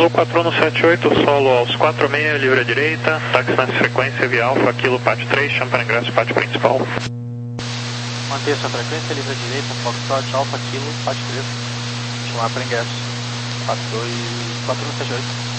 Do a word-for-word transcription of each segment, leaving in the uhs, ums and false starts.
Azul quatro um sete oito, solo aos quatro seis, livre à direita, táxi na frequência via Alfa, Kilo Pat três, chama para ingresso Pat principal. Manter sua frequência, livre à direita, Foxtrot, Alfa, Kilo, Pat três, chamar para ingresso, quatro dois, quatro um sete oito.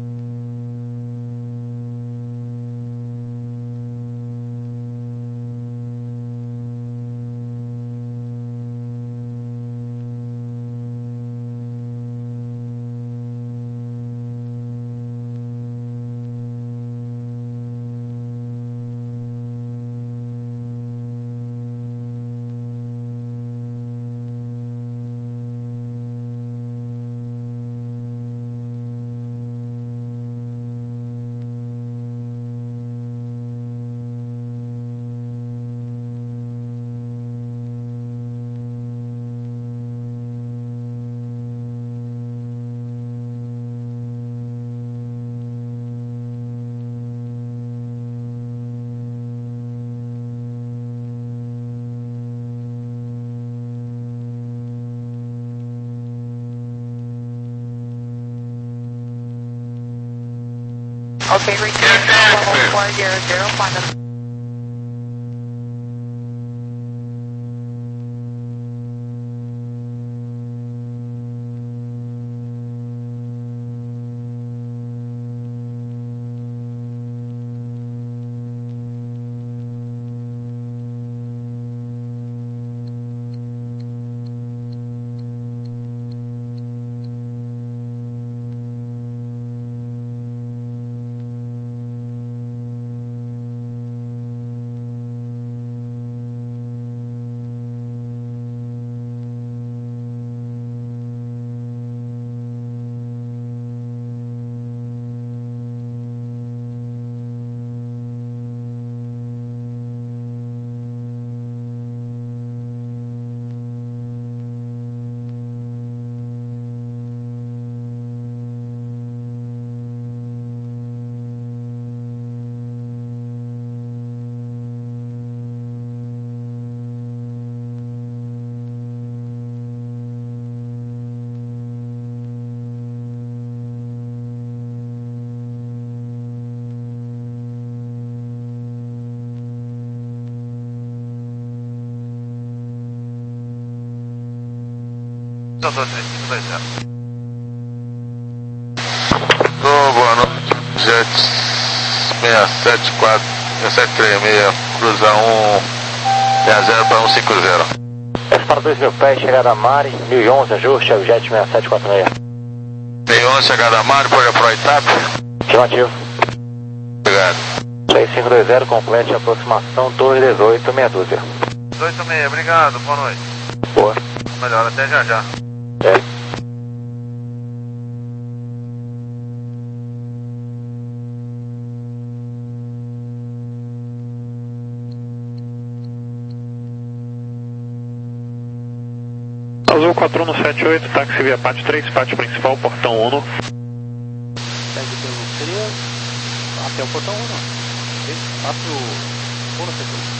Okay, return one four zero zero, final. Tô, boa noite, Jet seis sete quatro, sete três seis, cruza um seis zero para um cinco zero. S para dois mil pés, chegada a Mari, mil e onze, ajuste, é o Jet seis sete quatro seis. mil e onze, chegada a Mari, pode aproveitar. Afirmativo. Obrigado. seis cinco dois zero, complete a aproximação, torre dezoito, meia dúzia. dezoito seis, obrigado, boa noite. Boa. Melhor, até já já. É. Azul quatro um sete oito, táxi via Pat três, Pat principal, portão um. Segue pelo três, até o portão um. Passa o um setor.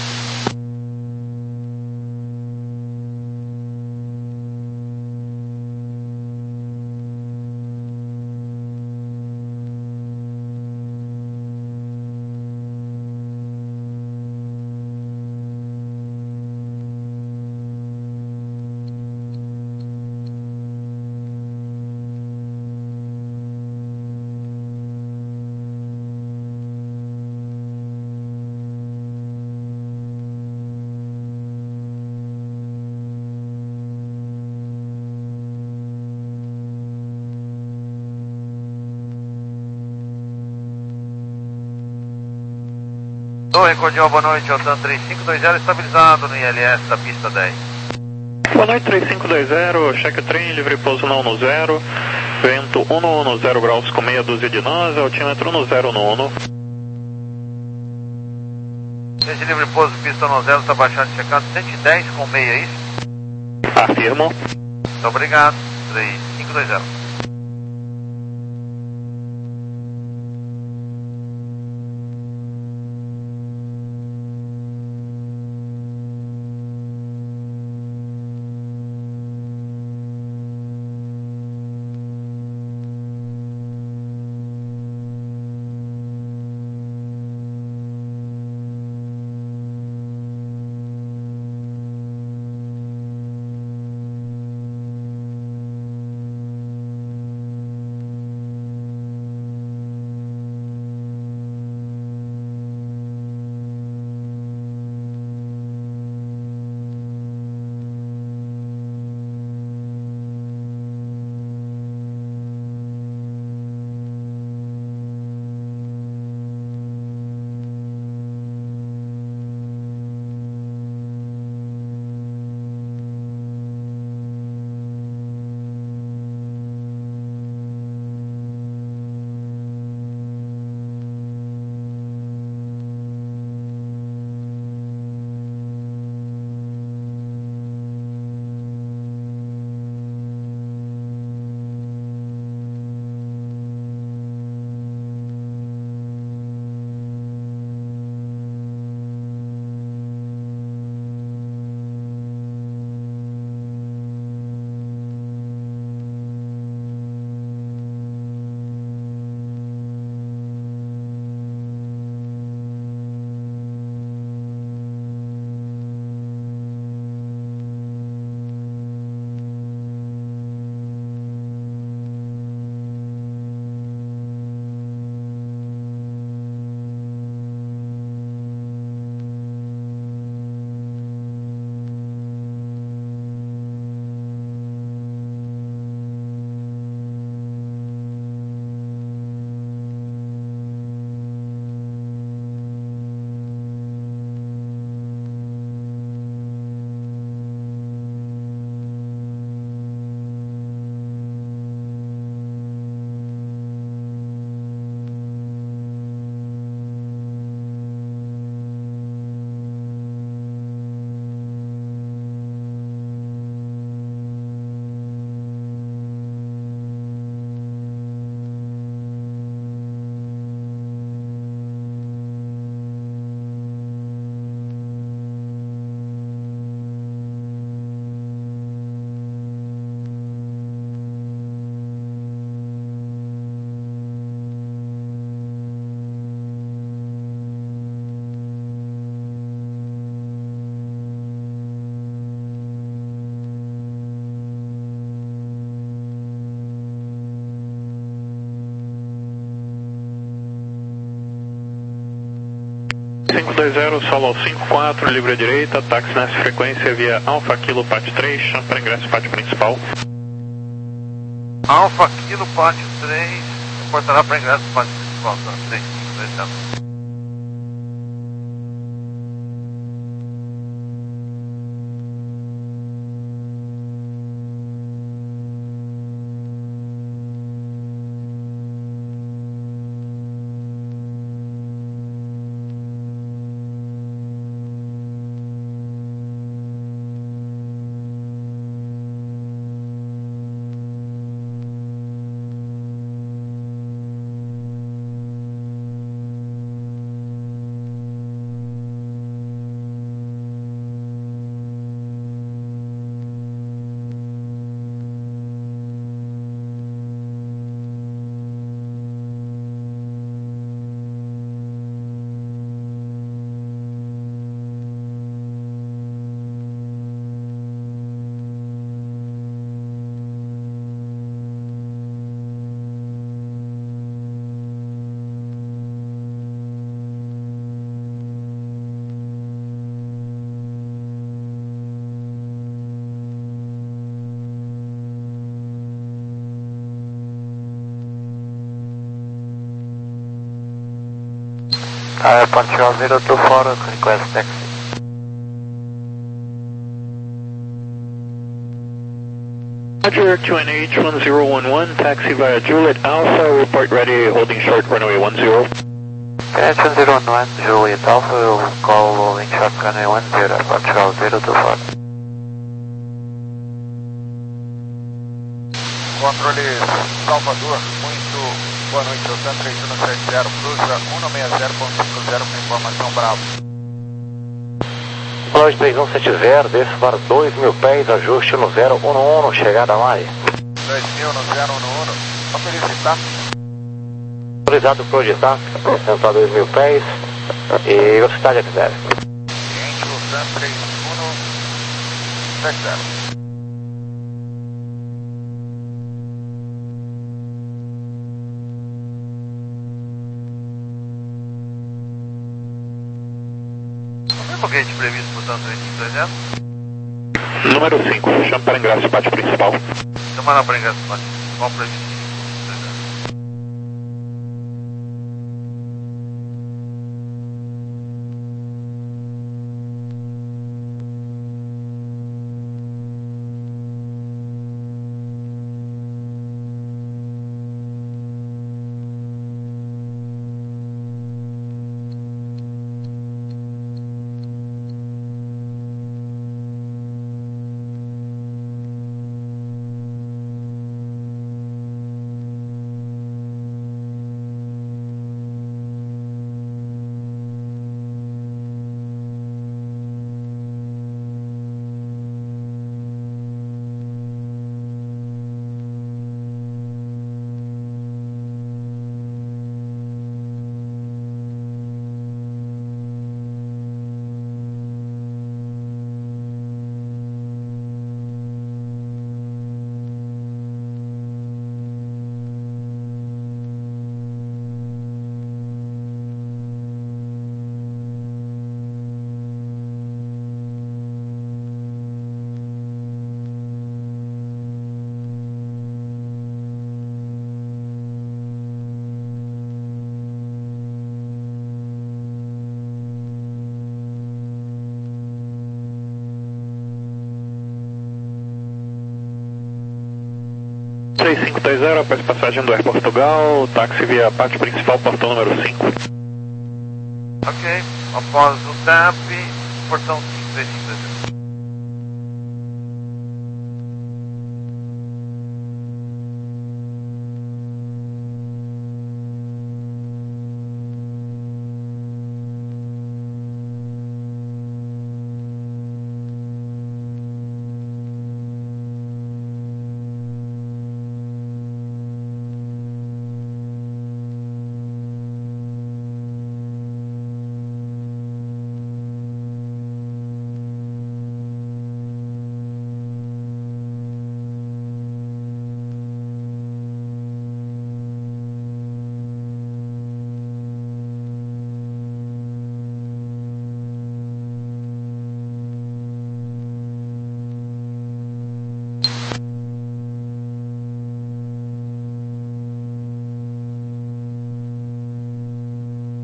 Torre Cordial, boa noite, Altan três cinco dois zero estabilizado no I L S da pista dez. Boa noite, três cinco dois zero, cheque o trem, livre pouso no um zero, vento um no zero graus com meia dúzia de nós, altímetro no zero no um. Esse livre pouso, pista no zero, está baixando, checando cento e dez com meia, é isso? Afirmo. Muito obrigado, três cinco dois zero. dois zero, solo ao cinco quatro, livre à direita, táxi nessa frequência via Alfa Kilo Pátio três, chama para ingresso pátio principal. Alfa Kilo Pátio três, reportará para ingresso pátio principal, tá? três cinco dois zero. Uh, Montreal zero two four, request taxi. Roger, Q N H one zero one one, taxi via Juliet Alpha, report ready, holding short, runway one zero. Q N H one zero one one, Juliet Alpha, will call holding short, runway one zero, Montreal zero two four. Controle Salvador, muito boa noite, Otan três um sete zero, cruza um nove zero ponto cinco zero com informação Bravo. Boa noite, três um sete zero, desce para dois mil pés, ajuste no zero um um, chegada a Mai. dois mil no zero um um, só felicitar. Autorizado para o destaque, descendo a dois mil pés e velocidade X zero. Cliente Otan três um sete zero. Foguete previsto por tanto três cinco dois zero? Número cinco, chama para ingresso pátio principal. Chama para ingresso pátio principal previsto. três cinco dois zero, após passagem do Air Portugal, táxi via pátio principal, portão número cinco. Ok, após o T A P, portão cinco três cinco dois zero.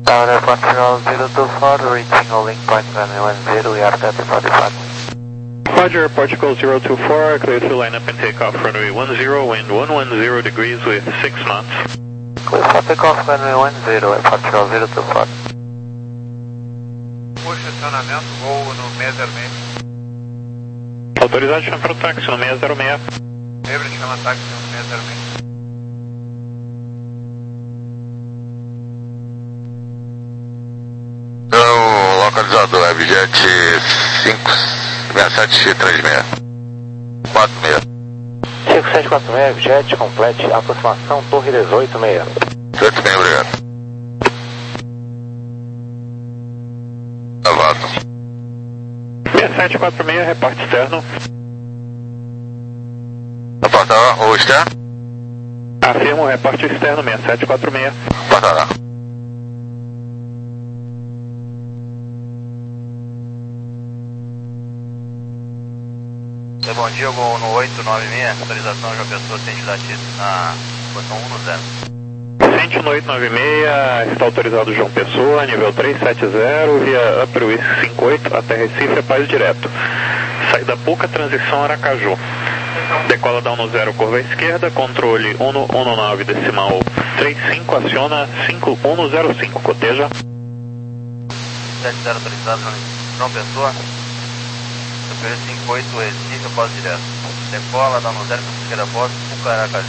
Tower Portugal zero two four, reaching a link point runway one zero, we are thirty forty-five. Roger, Portugal zero two four, clear to line up and take off runway one zero, wind one one zero degrees with six knots. Clear for takeoff runway one zero, Portugal zero two four. Posicionamento, voo no seis zero seis. Autorizado, chama para o táxi no seis zero seis. Livre, chama táxi no seis zero seis. Então, localizado Webjet cinco sete três seis. quatro seis. cinco sete quatro seis, jet, complete, aproximação Torre dezoito seis. dezoito seis, obrigado. Gravado. seis sete quatro seis, reporte externo. Reporta o externo? Afirmo, reporte externo seis sete quatro seis. Reporta lá. Bom dia, vou no oito nove seis, autorização João Pessoa, identidade na posição um no zero. Cente no oito nove seis, está autorizado João Pessoa, nível três sete zero, via Upper Whisky cinco oito, até Recife, é paz direto. Saída Puca, transição Aracaju. Decola down no zero, curva à esquerda, controle um um nove decimal trinta e cinco, aciona cinco um zero cinco, coteja. sete zero autorizado João Pessoa. Superior cinco oito, Recife, após direto. Decola, dá no zero, esquerda após, Puca, Aracaju.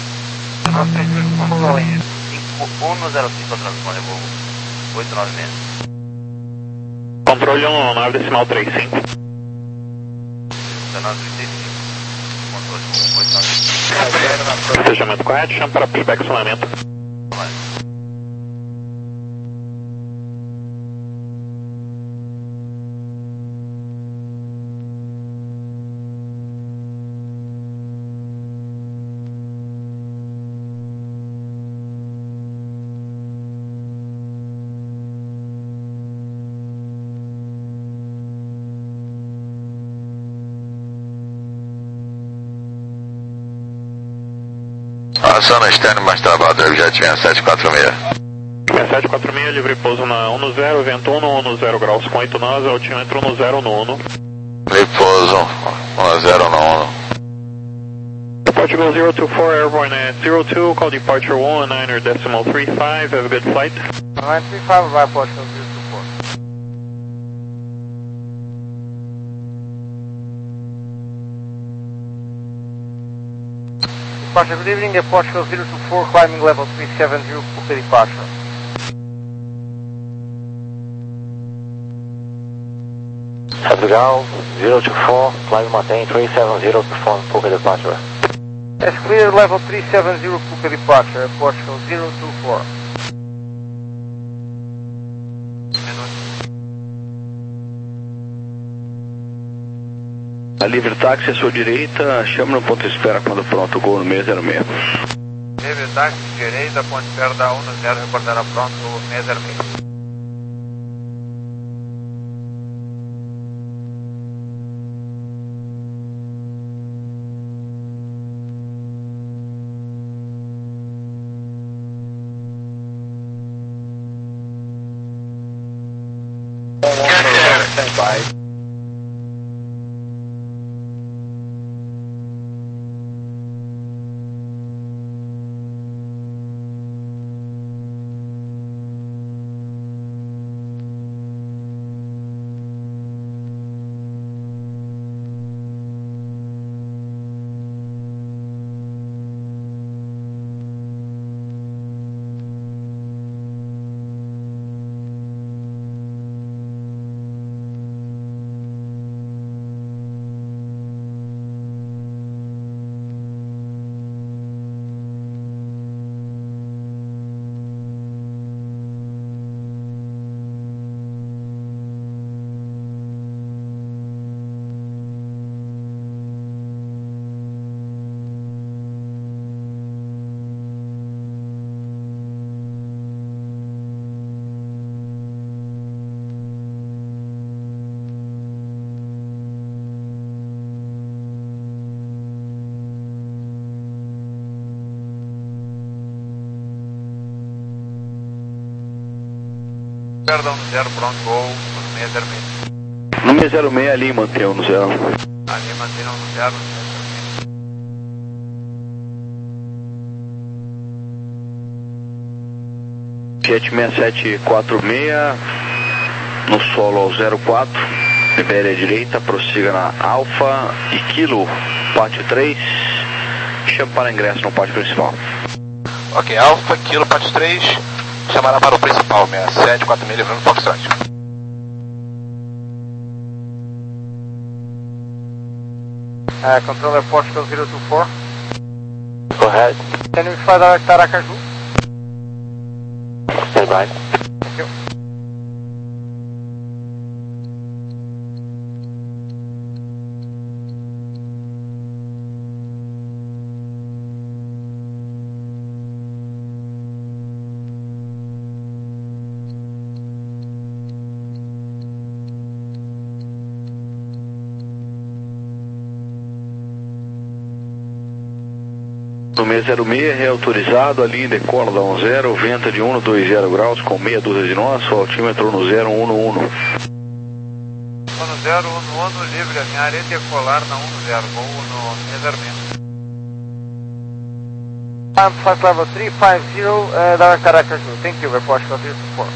cinco um zero cinco, transpone, voo oito nove seis. Controle um um nove, decimal trinta e cinco. dezenove trinta e cinco. Controle oito nove cinco. Fechamento correto, chama para pushback sonamento. Aciona externo mais travado, Webjet seis sete quatro seis. seis sete quatro seis, livre pouso na um no zero, vento um no zero graus com oito nós, altímetro no zero no um. Livre pouso um zero no um. Portugal zero two four, airborne at zero two, call departure one nine decimal three five, have a good flight. nine three five, vai Portugal zero two four. Departure, good evening, the Portugal zero two four, climbing level three seven zero, Puca departure. Portugal zero two four, climb maintain three seven zero, perform Puca departure. It's clear, level three seven zero, Puca departure, Portugal zero two four. A livre táxi à sua direita, chama no ponto de espera quando pronto, gol no seis zero seis. Livre táxi direita, ponto de espera da um no zero, reportará pronto, seis zero seis. Bye. espera da um zero, pronto, gol, seis zero seis. No seis zero seis ali mantém um zero. Ali mantém um zero, Jet seis sete quatro seis, no solo ao zero quatro, libere à direita, prossiga na Alfa e Kilo, pátio três, chame para ingresso no pátio principal. Ok, Alfa, Kilo, pátio três, chamará para o principal, seis sete quatro seis, livrando Foxtrot. Uh, controller Portugal zero two four. Go ahead. Can you fly direct to Aracaju? Stand by. Thank you. No seis zero seis, reautorizado, ali decola da um zero, venta de um dois zero graus com meia dúzia de nós, o altímetro no zero um um. um zero um um, livre, a minha área é decolar na um zero, gol no seis zero seis. I'm flight level three five zero, uh, direct Aracaju. Thank you, Portugal zero two four.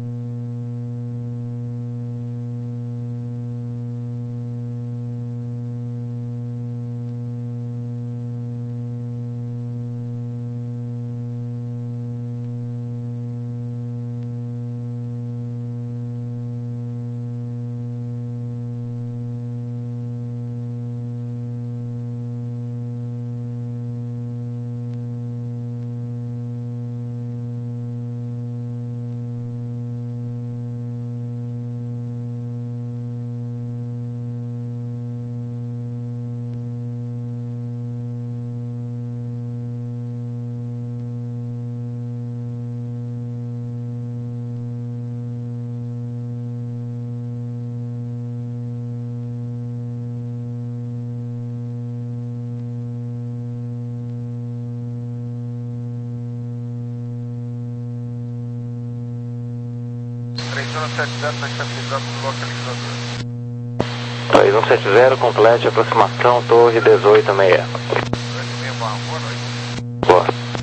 três um sete zero está estabilizado no localizador. três um sete zero, complete aproximação, torre dezoito seis. Boa noite. Boa.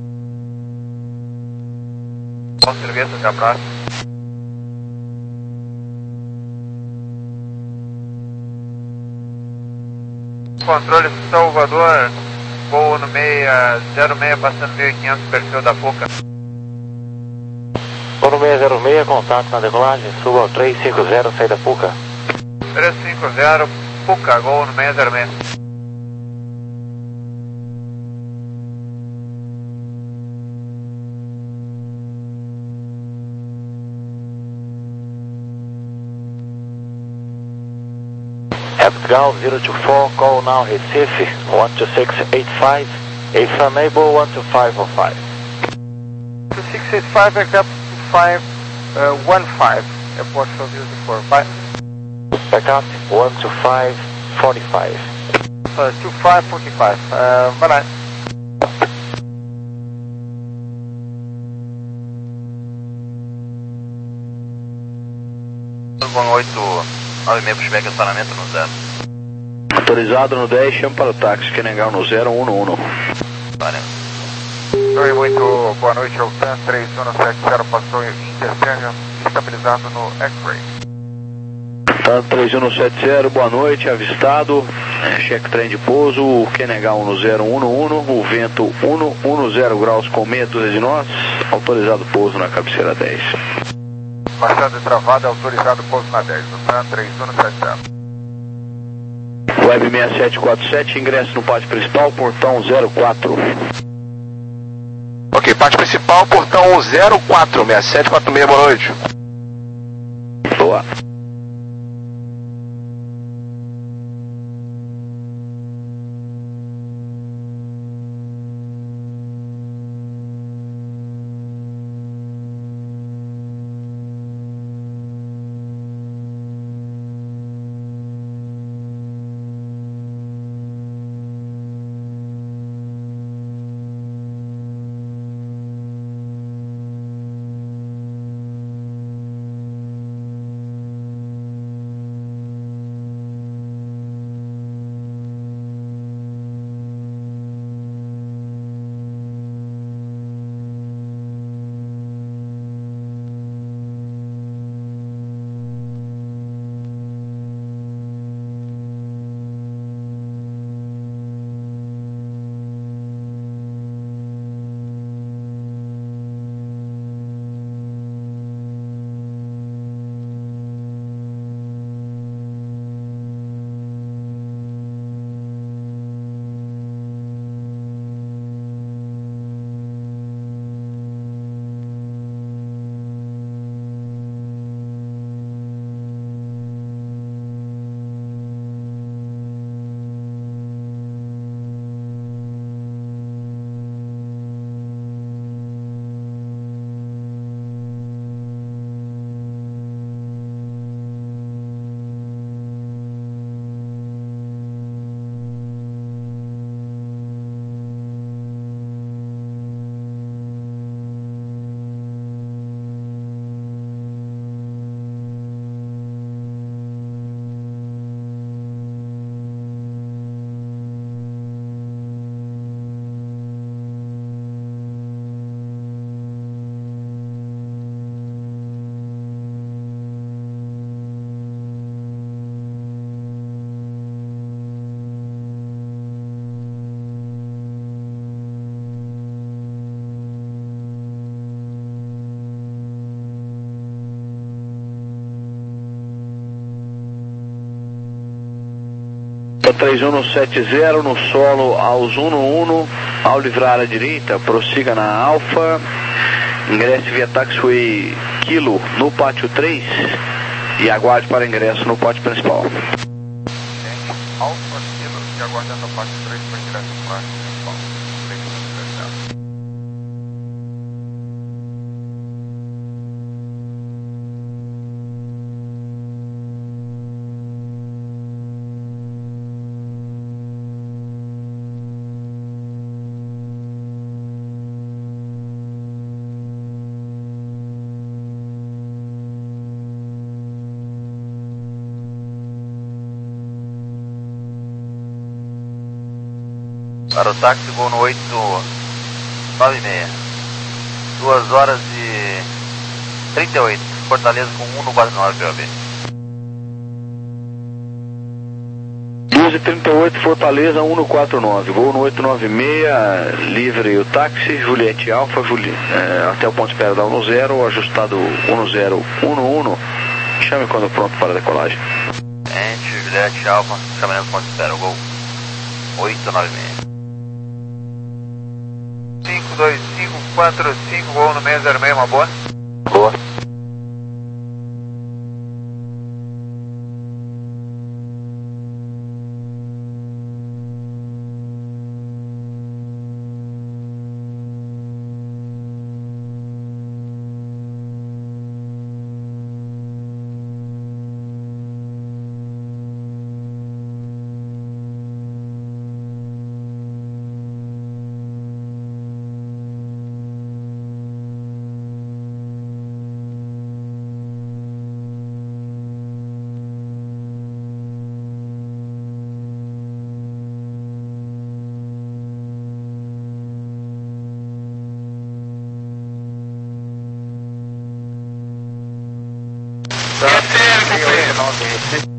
Bom serviço, até a próxima. Controle Salvador, voo no seis zero seis, passando mil e quinhentos, perfil da Puca. Vou no seis zero seis, contato na decolagem, suba ao três cinco zero, saída Puca. três cinco zero, Puca, gol no seis zero seis. Gal zero two four, call now Recife, one two six eight five, if unable one two five oh five. two six eight five, aircraft two five one five, airport zero two four, bye. Backup one two five four five. Uh, two five four five, uh, bye bye. Vão oito nove seis, pushback, estacionamento no zero. Autorizado no dez, chama para o táxi, Kenegal no zero um um. Valeu. Oi, muito boa noite, é o TAN três um sete zero, passou em Interstânia, estabilizado no X-Ray. TAN três um sete zero, boa noite, avistado, é, check trem de pouso, o Kenegal no zero um um, o vento um zero graus com meia dúzia de nós, autorizado pouso na cabeceira dez. Baixada e travada, autorizado pouso na dez, o TAN três um sete zero. Web seis sete quatro sete, ingresso no pátio principal, portão zero quatro. Ok, pátio principal, portão zero quatro, seis sete quatro seis, boa noite. Boa. três um no sete zero, no solo aos um no um, ao livrar à direita, prossiga na Alfa, ingresse via taxiway Kilo no pátio três e aguarde para ingresso no pátio principal. Alfa Kilo e aguardando a pátio três para ingresso no pátio principal. Para o táxi, voo no oito nove seis. duas horas e trinta e oito. Fortaleza com um no quatro nove, B O B. duas e trinta e oito, Fortaleza, um no quatro nove. Voo no oito nove seis, livre o táxi, Juliette Alfa, Juli, é, até o ponto de espera da um no zero, ajustado um no zero, um no um. Chame quando pronto para a decolagem. Gente, Juliette Alfa, chamando o ponto de espera, gol oito nove seis. cinco dois cinco quatro cinco, voo no seis zero seis, uma boa? Boa. Tá.